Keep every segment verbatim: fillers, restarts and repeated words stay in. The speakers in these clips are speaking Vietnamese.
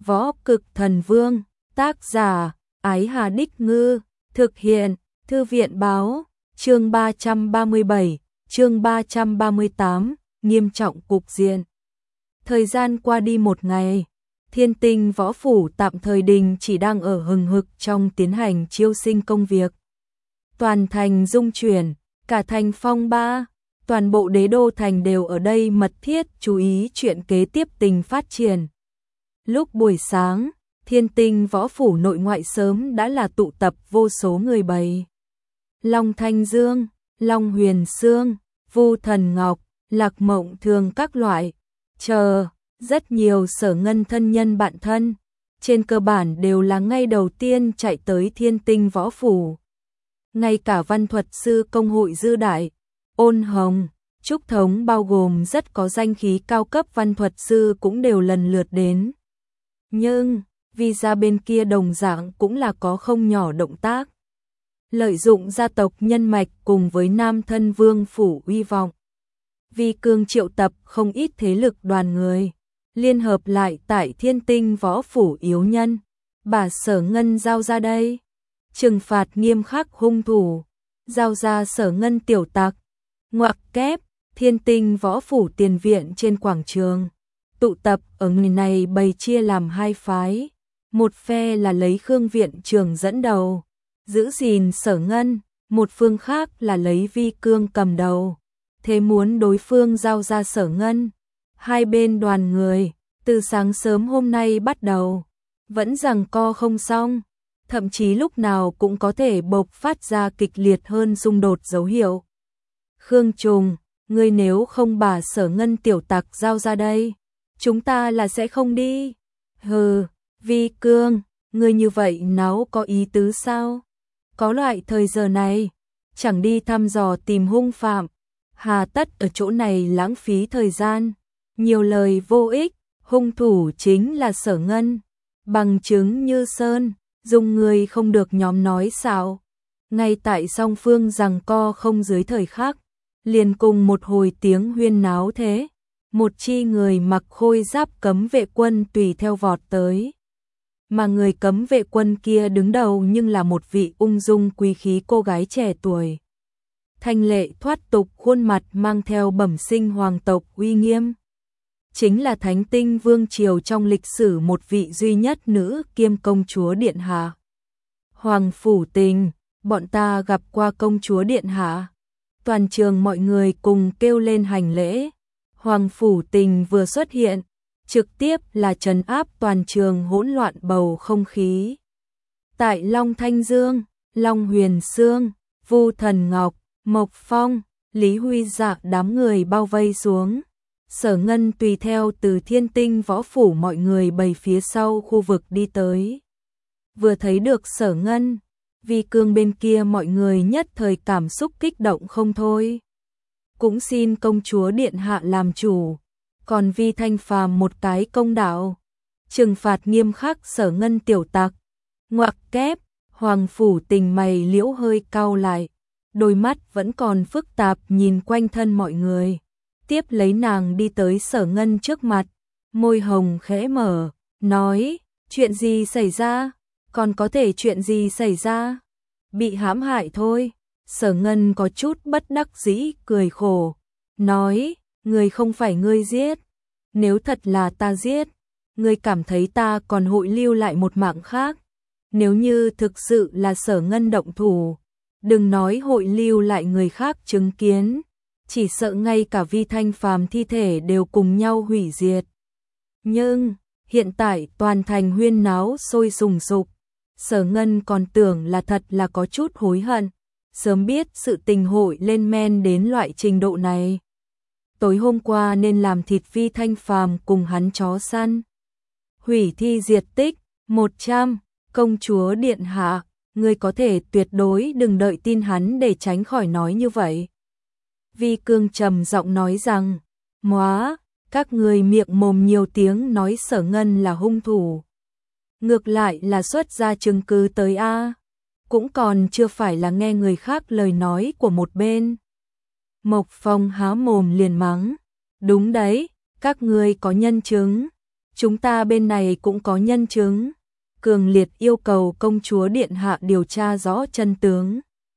Võ Cực Thần Vương, tác giả, Ái Hà Đích Ngư, thực hiện, Thư viện Báo, chương ba trăm ba mươi bảy, chương ba trăm ba mươi tám, nghiêm trọng cục diện. Thời gian qua đi một ngày, Thiên Tinh Võ Phủ tạm thời đình chỉ đang ở hừng hực trong tiến hành chiêu sinh công việc. Toàn thành rung chuyển, cả thành phong ba, toàn bộ đế đô thành đều ở đây mật thiết chú ý chuyện kế tiếp tình phát triển. Lúc buổi sáng, Thiên Tinh Võ Phủ nội ngoại sớm đã là tụ tập vô số người bày. Long Thanh Dương, Long Huyền Sương, Vu Thần Ngọc, Lạc Mộng Thường các loại, chờ, rất nhiều Sở Ngân thân nhân bạn thân, trên cơ bản đều là ngay đầu tiên chạy tới Thiên Tinh Võ Phủ. Ngay cả văn thuật sư công hội Dư Đại, Ôn Hồng, Trúc Thống bao gồm rất có danh khí cao cấp văn thuật sư cũng đều lần lượt đến. Nhưng, vì ra bên kia đồng dạng cũng là có không nhỏ động tác. Lợi dụng gia tộc nhân mạch cùng với Nam Thân Vương Phủ uy vọng. Vi Cương triệu tập không ít thế lực đoàn người, liên hợp lại tại Thiên Tinh Võ Phủ yếu nhân. Bà Sở Ngân giao ra đây, trừng phạt nghiêm khắc hung thủ, giao ra Sở Ngân tiểu tặc. Ngoặc kép, Thiên Tinh Võ Phủ tiền viện trên quảng trường. Tụ tập ở người này bày chia làm hai phái. Một phe là lấy Khương Viện Trường dẫn đầu, giữ gìn Sở Ngân, một phương khác là lấy Vi Cương cầm đầu, thế muốn đối phương giao ra Sở Ngân. Hai bên đoàn người, từ sáng sớm hôm nay bắt đầu, vẫn giằng co không xong, thậm chí lúc nào cũng có thể bộc phát ra kịch liệt hơn xung đột dấu hiệu. Khương Trùng, ngươi nếu không bà Sở Ngân tiểu tặc giao ra đây, chúng ta là sẽ không đi. Hừ, Vi Cương, ngươi như vậy náo có ý tứ sao? Có loại thời giờ này, chẳng đi thăm dò tìm hung phạm, hà tất ở chỗ này lãng phí thời gian, nhiều lời vô ích, hung thủ chính là Sở Ngân, bằng chứng như sơn, dùng người không được nhóm nói xạo. Ngay tại song phương giằng co không dưới thời khắc, liền cùng một hồi tiếng huyên náo thế, một chi người mặc khôi giáp cấm vệ quân tùy theo vọt tới. Mà người cấm vệ quân kia đứng đầu nhưng là một vị ung dung quý khí cô gái trẻ tuổi. Thanh lệ thoát tục, khuôn mặt mang theo bẩm sinh hoàng tộc uy nghiêm. Chính là Thánh Tinh Vương Triều trong lịch sử một vị duy nhất nữ kiêm công chúa Điện Hạ. Hoàng Phủ Tình, bọn ta gặp qua công chúa Điện Hạ. Toàn trường mọi người cùng kêu lên hành lễ. Hoàng Phủ Tình vừa xuất hiện, trực tiếp là trấn áp toàn trường hỗn loạn bầu không khí. Tại Long Thanh Dương, Long Huyền Sương, Vu Thần Ngọc, Mộc Phong, Lý Huy Dạ đám người bao vây xuống. Sở Ngân tùy theo từ Thiên Tinh Võ Phủ mọi người bày phía sau khu vực đi tới. Vừa thấy được Sở Ngân, Vi Cương bên kia mọi người nhất thời cảm xúc kích động không thôi. Cũng xin công chúa Điện Hạ làm chủ, còn Vi Thanh Phàm một cái công đạo, trừng phạt nghiêm khắc Sở Ngân tiểu tặc. Ngoặc kép, Hoàng Phủ Tình mày liễu hơi cau lại, đôi mắt vẫn còn phức tạp nhìn quanh thân mọi người. Tiếp lấy nàng đi tới Sở Ngân trước mặt, môi hồng khẽ mở, nói, chuyện gì xảy ra, còn có thể chuyện gì xảy ra, bị hãm hại thôi. Sở Ngân có chút bất đắc dĩ cười khổ, nói, người không phải ngươi giết, nếu thật là ta giết, ngươi cảm thấy ta còn hội lưu lại một mạng khác, nếu như thực sự là Sở Ngân động thủ, đừng nói hội lưu lại người khác chứng kiến, chỉ sợ ngay cả Vi Thanh Phàm thi thể đều cùng nhau hủy diệt. Nhưng, hiện tại toàn thành huyên náo sôi sùng sục, Sở Ngân còn tưởng là thật là có chút hối hận, sớm biết sự tình hội lên men đến loại trình độ này. Tối hôm qua nên làm thịt Vi Thanh Phàm cùng hắn chó săn. Hủy thi diệt tích, một trăm, công chúa Điện Hạ, ngươi có thể tuyệt đối đừng đợi tin hắn để tránh khỏi nói như vậy. Vi Cương trầm giọng nói rằng, móa, các người miệng mồm nhiều tiếng nói Sở Ngân là hung thủ. Ngược lại là xuất ra chứng cứ tới a, cũng còn chưa phải là nghe người khác lời nói của một bên. Mộc Phong há mồm liền mắng, đúng đấy, các ngươi có nhân chứng, chúng ta bên này cũng có nhân chứng. Cường liệt yêu cầu công chúa điện hạ điều tra rõ chân tướng.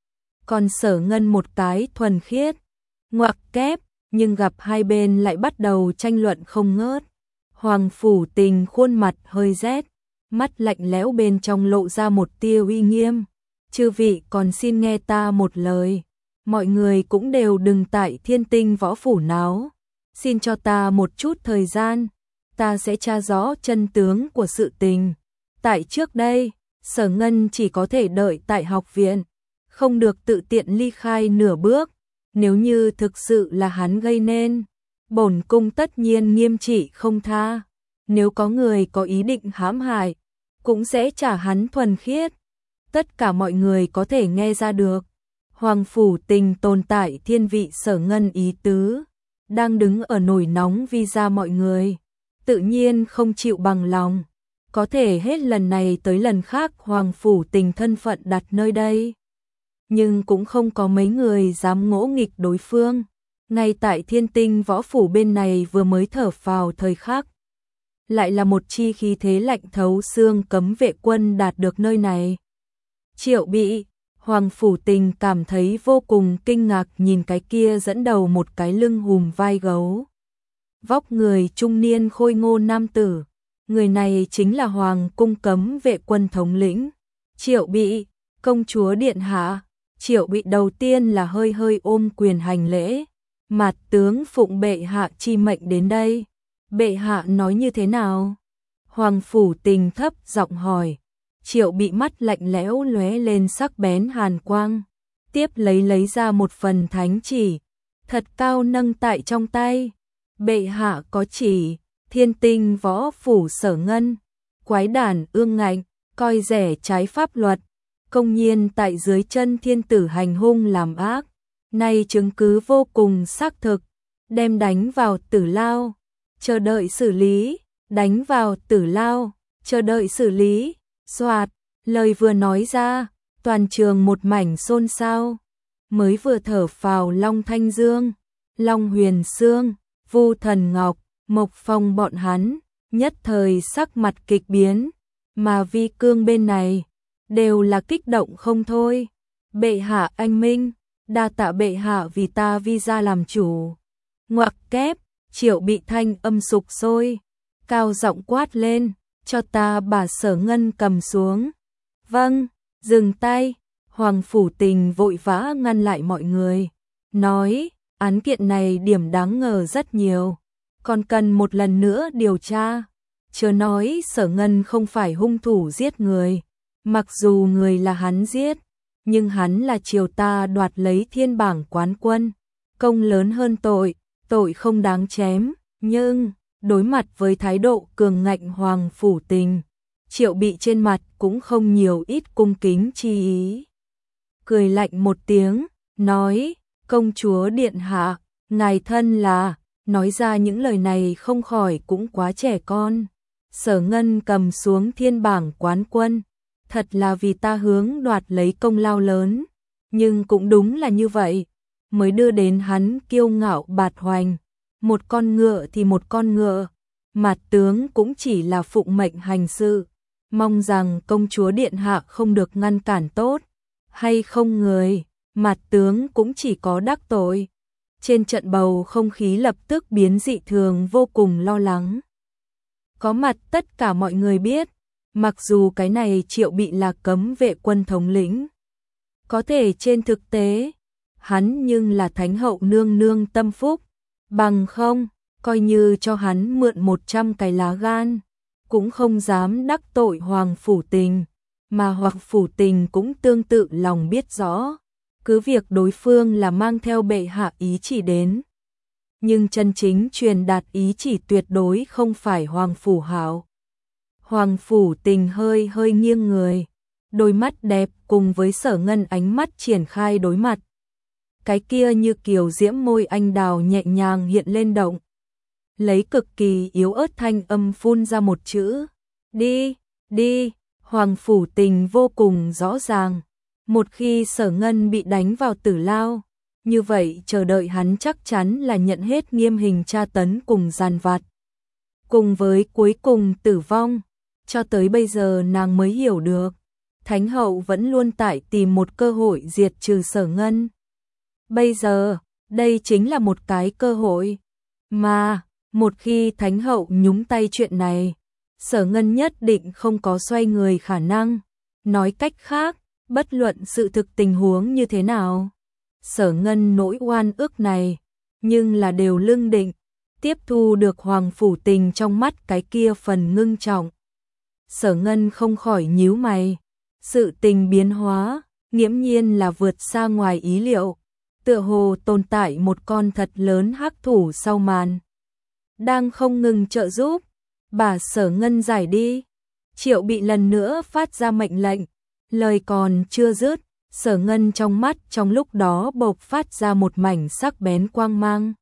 Còn Sở Ngân một cái thuần khiết, ngoặc kép, nhưng gặp hai bên lại bắt đầu tranh luận không ngớt. Hoàng Phủ Tình khuôn mặt hơi rét, mắt lạnh lẽo bên trong lộ ra một tia uy nghiêm. Chư vị còn xin nghe ta một lời. Mọi người cũng đều đừng tại Thiên Tinh Võ Phủ náo. Xin cho ta một chút thời gian, ta sẽ tra rõ chân tướng của sự tình. Tại trước đây, Sở Ngân chỉ có thể đợi tại học viện, không được tự tiện ly khai nửa bước. Nếu như thực sự là hắn gây nên, bổn cung tất nhiên nghiêm trị không tha. Nếu có người có ý định hãm hại, cũng sẽ trả hắn thuần khiết. Tất cả mọi người có thể nghe ra được. Hoàng Phủ Tình tồn tại thiên vị Sở Ngân ý tứ, đang đứng ở nổi nóng vì ra mọi người, tự nhiên không chịu bằng lòng. Có thể hết lần này tới lần khác Hoàng Phủ Tình thân phận đặt nơi đây, nhưng cũng không có mấy người dám ngỗ nghịch đối phương. Ngay tại Thiên Tinh Võ Phủ bên này vừa mới thở phào thời khắc, lại là một chi khí thế lạnh thấu xương cấm vệ quân đạt được nơi này. Triệu Bị, Hoàng Phủ Tình cảm thấy vô cùng kinh ngạc nhìn cái kia dẫn đầu một cái lưng hùm vai gấu, vóc người trung niên khôi ngô nam tử. Người này chính là Hoàng cung cấm vệ quân thống lĩnh Triệu Bị, công chúa điện hạ. Triệu Bị đầu tiên là hơi hơi ôm quyền hành lễ. Mạt tướng phụng bệ hạ chi mệnh đến đây. Bệ hạ nói như thế nào? Hoàng Phủ Tình thấp giọng hỏi. Triệu Bị mắt lạnh lẽo lóe lên sắc bén hàn quang, tiếp lấy lấy ra một phần thánh chỉ, thật cao nâng tại trong tay. Bệ hạ có chỉ, Thiên Tinh Võ Phủ Sở Ngân, quái đản ương ngạnh, coi rẻ trái pháp luật, công nhiên tại dưới chân thiên tử hành hung làm ác. Nay chứng cứ vô cùng xác thực, đem đánh vào tử lao, chờ đợi xử lý, đánh vào tử lao, chờ đợi xử lý. Soạt, lời vừa nói ra, toàn trường một mảnh xôn xao. Mới vừa thở phào Long Thanh Dương, Long Huyền Sương, Vu Thần Ngọc, Mộc Phong bọn hắn, nhất thời sắc mặt kịch biến, mà Vi Cương bên này, đều là kích động không thôi. Bệ hạ anh minh, đa tạ bệ hạ vì ta Vi gia làm chủ. Ngoặc kép, Triệu Bị thanh âm sục sôi, cao giọng quát lên. Cho ta bà Sở Ngân cầm xuống. Vâng, dừng tay. Hoàng Phủ Tình vội vã ngăn lại mọi người, nói, án kiện này điểm đáng ngờ rất nhiều, còn cần một lần nữa điều tra. Chớ nói Sở Ngân không phải hung thủ giết người, mặc dù người là hắn giết, nhưng hắn là chiều ta đoạt lấy thiên bảng quán quân, công lớn hơn tội, tội không đáng chém. Nhưng đối mặt với thái độ cường ngạnh Hoàng Phủ Tình, Triệu Bị trên mặt cũng không nhiều ít cung kính chi ý. Cười lạnh một tiếng, nói, công chúa điện hạ, ngài thân là, nói ra những lời này không khỏi cũng quá trẻ con. Sở Ngân cầm xuống thiên bảng quán quân, thật là vì ta hướng đoạt lấy công lao lớn, nhưng cũng đúng là như vậy, mới đưa đến hắn kiêu ngạo bạt hoành. Một con ngựa thì một con ngựa, Mạt tướng cũng chỉ là phụng mệnh hành sự, mong rằng công chúa điện hạ không được ngăn cản tốt, hay không người, Mạt tướng cũng chỉ có đắc tội. Trên trận bầu không khí lập tức biến dị thường vô cùng lo lắng. Có mặt tất cả mọi người biết, mặc dù cái này Triệu Bị là cấm vệ quân thống lĩnh, có thể trên thực tế, hắn nhưng là Thánh hậu nương nương tâm phúc. Bằng không, coi như cho hắn mượn một trăm cái lá gan, cũng không dám đắc tội Hoàng Phủ Tình, mà Hoàng Phủ Tình cũng tương tự lòng biết rõ, cứ việc đối phương là mang theo bệ hạ ý chỉ đến. Nhưng chân chính truyền đạt ý chỉ tuyệt đối không phải Hoàng Phủ Hạo. Hoàng Phủ Tình hơi hơi nghiêng người, đôi mắt đẹp cùng với Sở Ngân ánh mắt triển khai đối mặt. Cái kia như kiều diễm môi anh đào nhẹ nhàng hiện lên động. Lấy cực kỳ yếu ớt thanh âm phun ra một chữ. Đi, đi, Hoàng Phủ Tình vô cùng rõ ràng. Một khi Sở Ngân bị đánh vào tử lao, như vậy chờ đợi hắn chắc chắn là nhận hết nghiêm hình tra tấn cùng giàn vặt. cùng với cuối cùng tử vong, cho tới bây giờ nàng mới hiểu được, Thánh hậu vẫn luôn tại tìm một cơ hội diệt trừ Sở Ngân. Bây giờ, đây chính là một cái cơ hội, mà một khi Thánh hậu nhúng tay chuyện này, Sở Ngân nhất định không có xoay người khả năng. Nói cách khác, bất luận sự thực tình huống như thế nào, Sở Ngân nỗi oan ức này, nhưng là đều lưng định, tiếp thu được Hoàng Phủ Tình trong mắt cái kia phần ngưng trọng. Sở Ngân không khỏi nhíu mày, sự tình biến hóa, nghiễm nhiên là vượt xa ngoài ý liệu, tựa hồ tồn tại một con thật lớn hắc thủ sau màn, đang không ngừng trợ giúp, bà Sở Ngân giải đi. Triệu Bị lần nữa phát ra mệnh lệnh, lời còn chưa dứt, Sở Ngân trong mắt trong lúc đó bộc phát ra một mảnh sắc bén quang mang.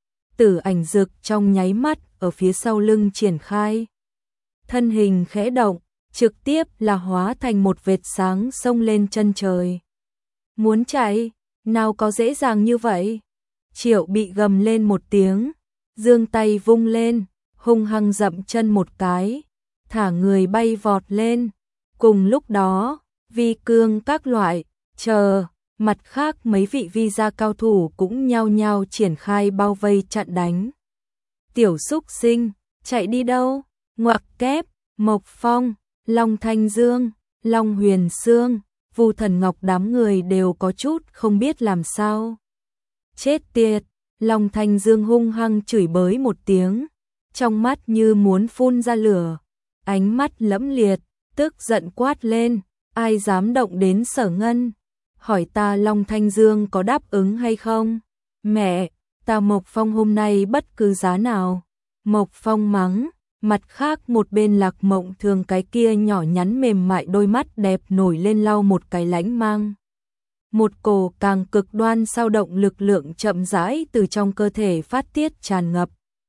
Tử ảnh dực trong nháy mắt ở phía sau lưng triển khai. Thân hình khẽ động, trực tiếp là hóa thành một vệt sáng xông lên chân trời. Muốn chạy, nào có dễ dàng như vậy. Triệu Bị gầm lên một tiếng, giương tay vung lên, hung hăng dậm chân một cái, thả người bay vọt lên. Cùng lúc đó, vi cương các loại, chờ, mặt khác mấy vị vi gia cao thủ cũng nhao nhao triển khai bao vây chặn đánh. Tiểu xúc sinh, chạy đi đâu? Ngoặc kép, Mộc Phong, Long Thanh Dương, Long Huyền Sương, Vu Thần Ngọc đám người đều có chút không biết làm sao. Chết tiệt, Long Thanh Dương hung hăng chửi bới một tiếng, trong mắt như muốn phun ra lửa, ánh mắt lẫm liệt, tức giận quát lên, ai dám động đến Sở Ngân? Hỏi ta Long Thanh Dương có đáp ứng hay không? Mẹ, ta Mộc Phong hôm nay bất cứ giá nào. Mộc Phong mắng, mặt khác một bên Lạc Mộng Thường cái kia nhỏ nhắn mềm mại đôi mắt đẹp nổi lên lau một cái lãnh mang. Một cổ càng cực đoan sao động lực lượng chậm rãi từ trong cơ thể phát tiết tràn ngập.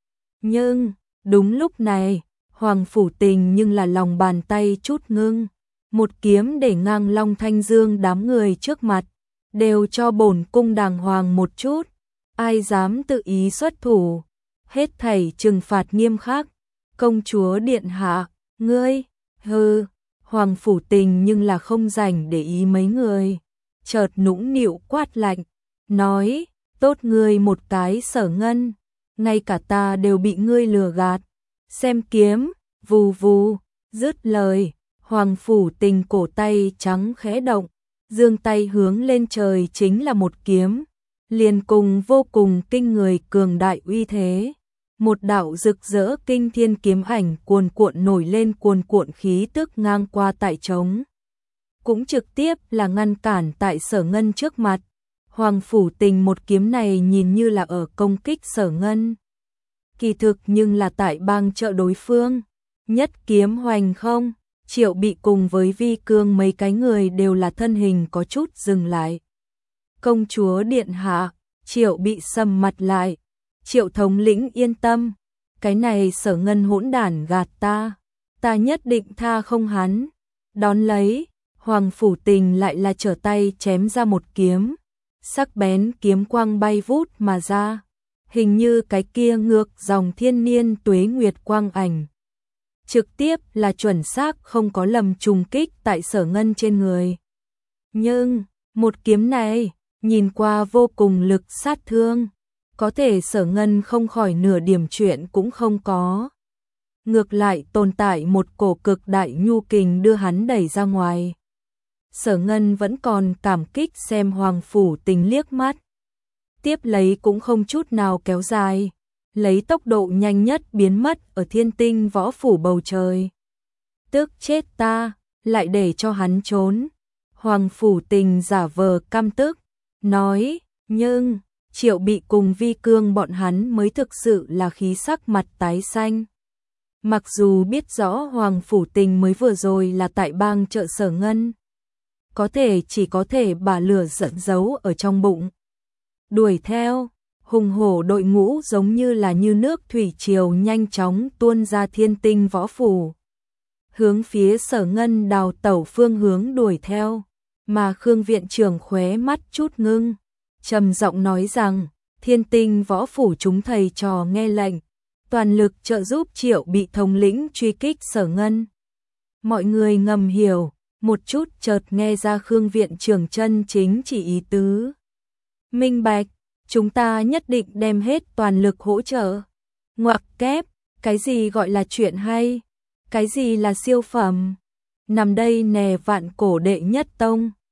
Nhưng, đúng lúc này, Hoàng Phủ Tình nhưng là lòng bàn tay chút ngưng. Một kiếm để ngang Long Thanh Dương đám người trước mặt, đều cho bổn cung đàng hoàng một chút, ai dám tự ý xuất thủ, hết thảy trừng phạt nghiêm khắc. Công chúa điện hạ, ngươi, hừ, Hoàng Phủ Tình nhưng là không rảnh để ý mấy người, chợt nũng nịu quát lạnh, nói, tốt ngươi một cái Sở Ngân, ngay cả ta đều bị ngươi lừa gạt, xem kiếm, vù vù, dứt lời. Hoàng Phủ Tình cổ tay trắng khẽ động, giương tay hướng lên trời chính là một kiếm, liền cùng vô cùng kinh người cường đại uy thế. Một đạo rực rỡ kinh thiên kiếm ảnh cuồn cuộn nổi lên, cuồn cuộn khí tức ngang qua tại trống, cũng trực tiếp là ngăn cản tại Sở Ngân trước mặt. Hoàng Phủ Tình một kiếm này nhìn như là ở công kích Sở Ngân, kỳ thực nhưng là tại bang trợ đối phương. Nhất kiếm hoành không, Triệu Bị cùng với Vi Cương mấy cái người đều là thân hình có chút dừng lại. Công chúa điện hạ, Triệu Bị sầm mặt lại. Triệu thống lĩnh yên tâm, cái này Sở Ngân hỗn đản gạt ta, ta nhất định tha không hắn. Đón lấy, Hoàng Phủ Tình lại là trở tay chém ra một kiếm, sắc bén kiếm quang bay vút mà ra, hình như cái kia ngược dòng thiên niên tuế nguyệt quang ảnh. Trực tiếp là chuẩn xác không có lầm trùng kích tại Sở Ngân trên người. Nhưng, một kiếm này, nhìn qua vô cùng lực sát thương, có thể Sở Ngân không khỏi nửa điểm chuyện cũng không có. Ngược lại tồn tại một cổ cực đại nhu kình đưa hắn đẩy ra ngoài. Sở Ngân vẫn còn cảm kích xem Hoàng Phủ Tình liếc mắt. Tiếp lấy cũng không chút nào kéo dài, lấy tốc độ nhanh nhất biến mất ở Thiên Tinh Võ Phủ bầu trời. Tức chết ta, lại để cho hắn trốn. Hoàng Phủ Tình giả vờ căm tức, nói, nhưng Triệu Bị cùng Vi Cương bọn hắn mới thực sự là khí sắc mặt tái xanh. Mặc dù biết rõ Hoàng Phủ Tình mới vừa rồi là tại bang trợ Sở Ngân, có thể chỉ có thể bà lửa giận giấu ở trong bụng. Đuổi theo, hùng hổ đội ngũ giống như là như nước thủy triều nhanh chóng tuôn ra Thiên Tinh Võ Phủ, hướng phía Sở Ngân đào tẩu phương hướng đuổi theo, mà Khương viện trưởng khóe mắt chút ngưng, trầm giọng nói rằng, Thiên Tinh Võ Phủ chúng thầy trò nghe lệnh, toàn lực trợ giúp Triệu bị thống lĩnh truy kích Sở Ngân. Mọi người ngầm hiểu, một chút chợt nghe ra Khương viện trưởng chân chính chỉ ý tứ. Minh bạch, chúng ta nhất định đem hết toàn lực hỗ trợ. Ngoặc kép, cái gì gọi là chuyện hay? Cái gì là siêu phẩm? Nằm đây nè vạn cổ đệ nhất tông.